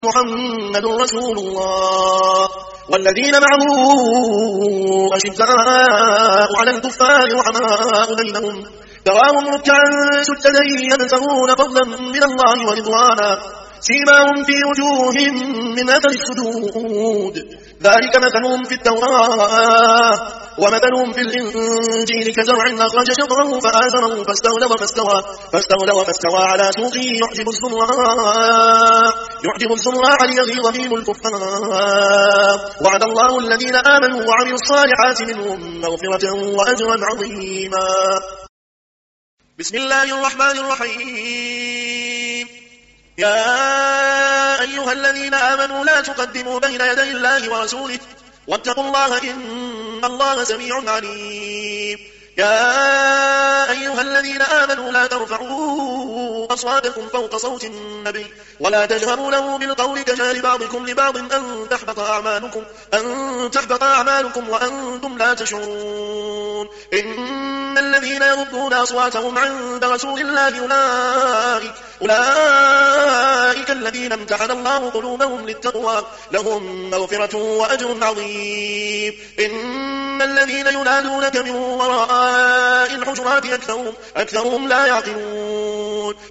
محمد رسول الله والذين معه أشداء على الكفار رحماء بينهم تراهم ركعا سجدا يبتغون فضلا من الله ورضوانا سيماهم في وجوههم من أثر السجود ذلك مثلهم في التوراة ومثلهم في الإنجيل كزرع أخرج شطره فآزره فاستغلظ على سوقه يعجب الزراع ليغيظ بهم الكفار وعد الله الذين آمنوا وعملوا الصالحات منهم مغفرة وأجرا عظيما. بسم الله الرحمن الرحيم. يا أيها الذين آمنوا لا تقدموا بين يدي الله ورسوله واتقوا الله إن الله سميع عليم. يا أيها الذين آمنوا لا ترفعوا أصواتكم فوق صوت النبي ولا تجهروا له بالقول كجهر بعضكم لبعض أن تحبط أعمالكم وأنتم لا تشعرون. إن الذين يغضون أصواتهم عند رسول الله أولئك الذين امتحن الله قلوبهم للتقوى لهم مغفرة وأجر عظيم. إن الذين ينادونك من وراء الحجرات أكثرهم لا يعقلون.